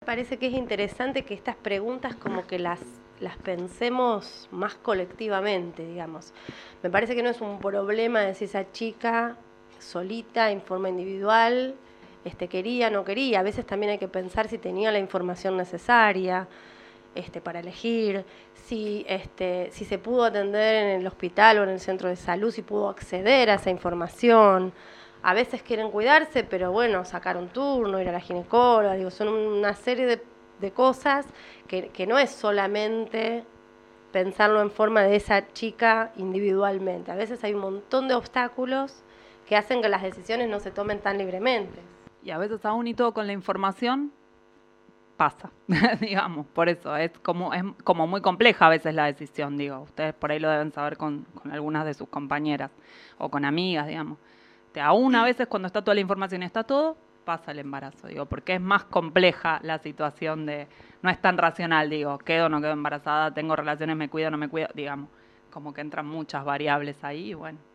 parece que es interesante que estas preguntas como que las pensemos más colectivamente, digamos. Me parece que no es un problema de si esa chica solita, en forma individual, quería, no quería. A veces también hay que pensar si tenía la información necesaria para elegir, si se pudo atender en el hospital o en el centro de salud, si pudo acceder a esa información. A veces quieren cuidarse, pero bueno, sacar un turno, ir a la ginecóloga, digo, son una serie de cosas que no es solamente pensarlo en forma de esa chica individualmente. A veces hay un montón de obstáculos que hacen que las decisiones no se tomen tan libremente. Y a veces aún y todo con la información pasa, digamos, por eso es como muy compleja a veces la decisión, digo, ustedes por ahí lo deben saber con algunas de sus compañeras o con amigas, digamos. Aún a veces cuando está toda la información y está todo, pasa el embarazo, digo, porque es más compleja la situación no es tan racional, digo, quedo o no quedo embarazada, tengo relaciones, me cuido o no me cuido, digamos, como que entran muchas variables ahí y bueno.